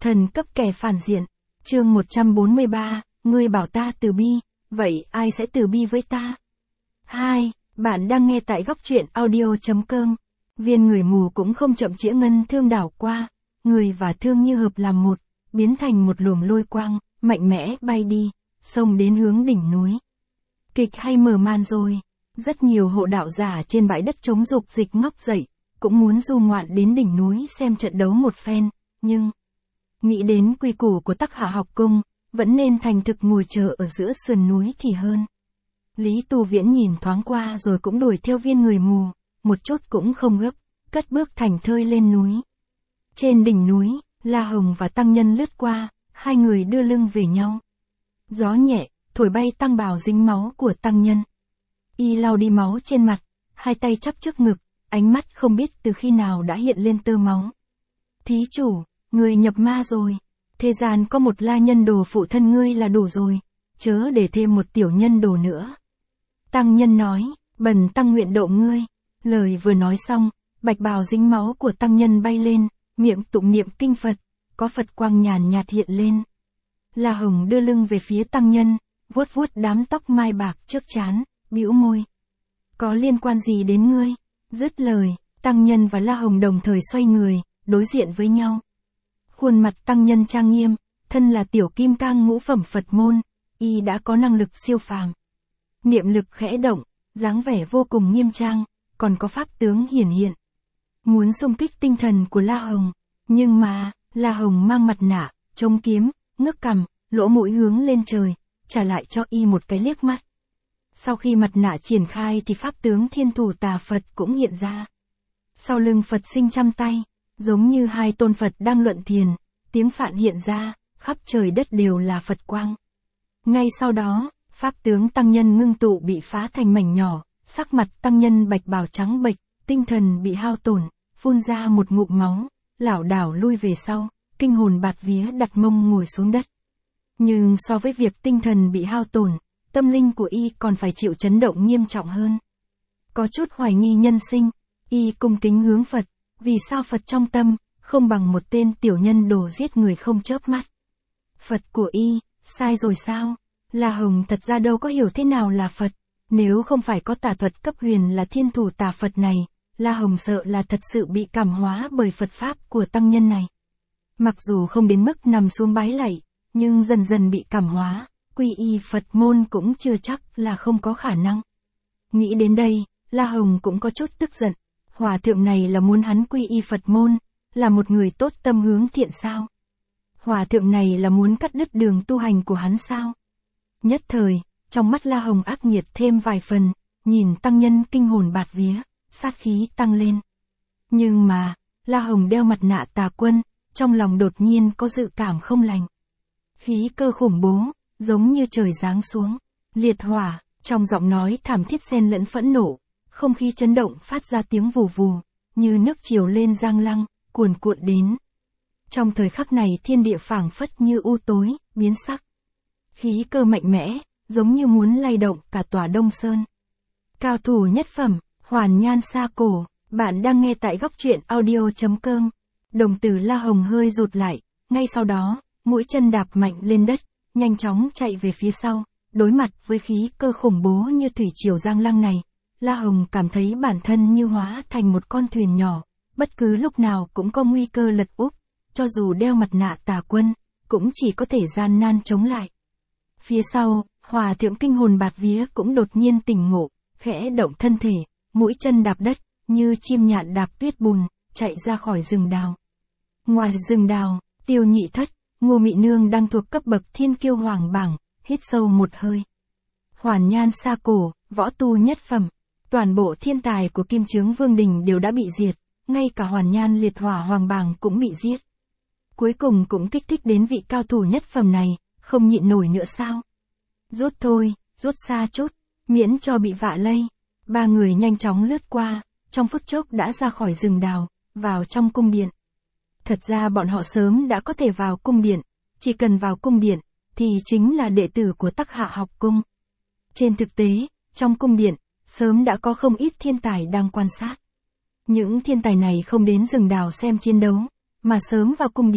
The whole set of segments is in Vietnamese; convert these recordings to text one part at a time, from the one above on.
Thần cấp kẻ phản diện. Chương 143, ngươi bảo ta từ bi, vậy ai sẽ từ bi với ta? 2. Bạn đang nghe tại góc truyện audio.com. Viên người mù cũng không chậm trễ ngân thương đảo qua, người và thương như hợp làm một, biến thành một luồng lôi quang, mạnh mẽ bay đi, xông đến hướng đỉnh núi. Kịch hay mở màn rồi, rất nhiều hộ đạo giả trên bãi đất trống dục dịch ngóc dậy, cũng muốn du ngoạn đến đỉnh núi xem trận đấu một phen, nhưng nghĩ đến quy củ của Tắc Hạ học cung, vẫn nên thành thực ngồi chờ ở giữa sườn núi thì hơn. Lý Tu Viễn nhìn thoáng qua rồi cũng đuổi theo viên người mù, một chút cũng không gấp, cất bước thành thơi lên núi. Trên đỉnh núi, La Hồng và Tăng Nhân lướt qua, hai người đưa lưng về nhau. Gió nhẹ, thổi bay tăng bào dính máu của Tăng Nhân. Y lau đi máu trên mặt, hai tay chắp trước ngực, ánh mắt không biết từ khi nào đã hiện lên tơ máu. Thí chủ, người nhập ma rồi. Thế gian có một la nhân đồ phụ thân ngươi là đủ rồi, chớ để thêm một tiểu nhân đồ nữa. Tăng Nhân nói, bần tăng nguyện độ ngươi. Lời vừa nói xong, bạch bào dính máu của Tăng Nhân bay lên, miệng tụng niệm kinh Phật, có Phật quang nhàn nhạt hiện lên. La Hồng đưa lưng về phía Tăng Nhân, vuốt vuốt đám tóc mai bạc trước trán, bĩu môi. Có liên quan gì đến ngươi? Dứt lời, Tăng Nhân và La Hồng đồng thời xoay người, đối diện với nhau. Khuôn mặt Tăng Nhân trang nghiêm, thân là tiểu kim cang ngũ phẩm Phật môn, y đã có năng lực siêu phàm. Niệm lực khẽ động, dáng vẻ vô cùng nghiêm trang, còn có pháp tướng hiển hiện. Muốn xung kích tinh thần của La Hồng, nhưng mà, La Hồng mang mặt nạ, chống kiếm, ngước cằm, lỗ mũi hướng lên trời, trả lại cho y một cái liếc mắt. Sau khi mặt nạ triển khai thì pháp tướng Thiên Thủ Tà Phật cũng hiện ra. Sau lưng Phật sinh trăm tay, giống như hai tôn Phật đang luận thiền, tiếng phạn hiện ra, khắp trời đất đều là Phật quang. Ngay sau đó, pháp tướng Tăng Nhân ngưng tụ bị phá thành mảnh nhỏ, sắc mặt Tăng Nhân bạch bào trắng bệch, tinh thần bị hao tổn, phun ra một ngụm máu, lảo đảo lui về sau, kinh hồn bạt vía đặt mông ngồi xuống đất. Nhưng so với việc tinh thần bị hao tổn, tâm linh của y còn phải chịu chấn động nghiêm trọng hơn. Có chút hoài nghi nhân sinh, y cung kính hướng Phật, vì sao Phật trong tâm, không bằng một tên tiểu nhân đồ giết người không chớp mắt. Phật của y, sai rồi sao? La Hồng thật ra đâu có hiểu thế nào là Phật, nếu không phải có tà thuật cấp huyền là Thiên Thủ Tà Phật này, La Hồng sợ là thật sự bị cảm hóa bởi Phật Pháp của Tăng Nhân này. Mặc dù không đến mức nằm xuống bái lạy, nhưng dần dần bị cảm hóa, quy y Phật môn cũng chưa chắc là không có khả năng. Nghĩ đến đây, La Hồng cũng có chút tức giận, hòa thượng này là muốn hắn quy y Phật môn, là một người tốt tâm hướng thiện sao? Hòa thượng này là muốn cắt đứt đường tu hành của hắn sao? Nhất thời, trong mắt La Hồng ác nghiệt thêm vài phần, nhìn Tăng Nhân kinh hồn bạt vía, sát khí tăng lên. Nhưng mà, La Hồng đeo mặt nạ tà quân, trong lòng đột nhiên có dự cảm không lành. Khí cơ khủng bố, giống như trời giáng xuống, liệt hỏa, trong giọng nói thảm thiết xen lẫn phẫn nộ, không khí chấn động phát ra tiếng vù vù, như nước triều lên giang lăng, cuồn cuộn đến. Trong thời khắc này thiên địa phảng phất như u tối, biến sắc. Khí cơ mạnh mẽ, giống như muốn lay động cả tòa Đông Sơn. Cao thủ nhất phẩm, Hoàn Nhan Sa Cổ, bạn đang nghe tại góc truyện audio.com. Đồng tử La Hồng hơi rụt lại, ngay sau đó, mũi chân đạp mạnh lên đất, nhanh chóng chạy về phía sau, đối mặt với khí cơ khủng bố như thủy triều giang lăng này. La Hồng cảm thấy bản thân như hóa thành một con thuyền nhỏ, bất cứ lúc nào cũng có nguy cơ lật úp, cho dù đeo mặt nạ tà quân, cũng chỉ có thể gian nan chống lại. Phía sau, hòa thượng kinh hồn bạt vía cũng đột nhiên tỉnh ngộ, khẽ động thân thể, mũi chân đạp đất, như chim nhạn đạp tuyết bùn, chạy ra khỏi rừng đào. Ngoài rừng đào, Tiêu Nhị Thất, Ngô Mị Nương đang thuộc cấp bậc thiên kiêu hoàng bảng, hít sâu một hơi. Hoàn Nhan Sa Cổ, võ tu nhất phẩm, toàn bộ thiên tài của Kim Chướng Vương Đình đều đã bị diệt, ngay cả Hoàn Nhan liệt hỏa hoàng bảng cũng bị giết. Cuối cùng cũng kích thích đến vị cao thủ nhất phẩm này, không nhịn nổi nữa sao? Rút thôi, rút xa chút, miễn cho bị vạ lây. Ba người nhanh chóng lướt qua, trong phút chốc đã ra khỏi rừng đào, vào trong cung điện. Thật ra bọn họ sớm đã có thể vào cung điện, chỉ cần vào cung điện, thì chính là đệ tử của Tắc Hạ học cung. Trên thực tế, trong cung điện, sớm đã có không ít thiên tài đang quan sát. Những thiên tài này không đến rừng đào xem chiến đấu, mà sớm vào cung điện,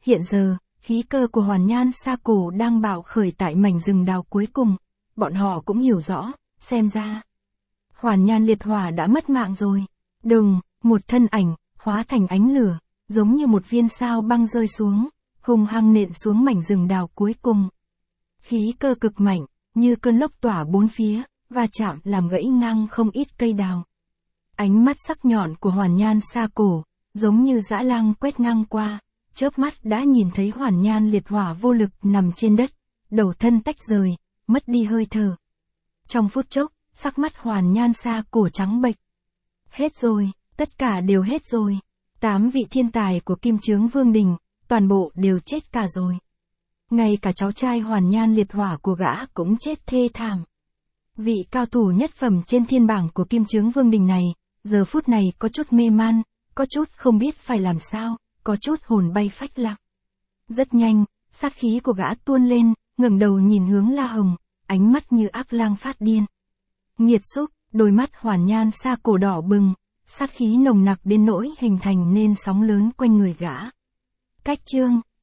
Hiện giờ, khí cơ của Hoàn Nhan Sa Cổ đang bạo khởi tại mảnh rừng đào cuối cùng. Bọn họ cũng hiểu rõ, xem ra Hoàn Nhan liệt hỏa đã mất mạng rồi. Đùng, một thân ảnh, hóa thành ánh lửa, giống như một viên sao băng rơi xuống, hung hăng nện xuống mảnh rừng đào cuối cùng. Khí cơ cực mạnh, như cơn lốc tỏa bốn phía, và chạm làm gãy ngang không ít cây đào. Ánh mắt sắc nhọn của Hoàn Nhan Sa Cổ, giống như dã lang quét ngang qua, chớp mắt đã nhìn thấy Hoàn Nhan liệt hỏa vô lực nằm trên đất, đầu thân tách rời, mất đi hơi thở. Trong phút chốc, sắc mắt Hoàn Nhan Sa Cổ trắng bệch. Hết rồi, tất cả đều hết rồi. 8 vị thiên tài của Kim Chướng Vương Đình, toàn bộ đều chết cả rồi. Ngay cả cháu trai Hoàn Nhan liệt hỏa của gã cũng chết thê thảm. Vị cao thủ nhất phẩm trên thiên bảng của Kim Chướng Vương Đình này, giờ phút này có chút mê man, có chút không biết phải làm sao, có chút hồn bay phách lạc. Rất nhanh, sát khí của gã tuôn lên, ngẩng đầu nhìn hướng La Hồng, ánh mắt như ác lang phát điên. Nghiệt xúc, đôi mắt Hoàn Nhan Sa Cổ đỏ bừng, sát khí nồng nặc đến nỗi hình thành nên sóng lớn quanh người gã. Cách chương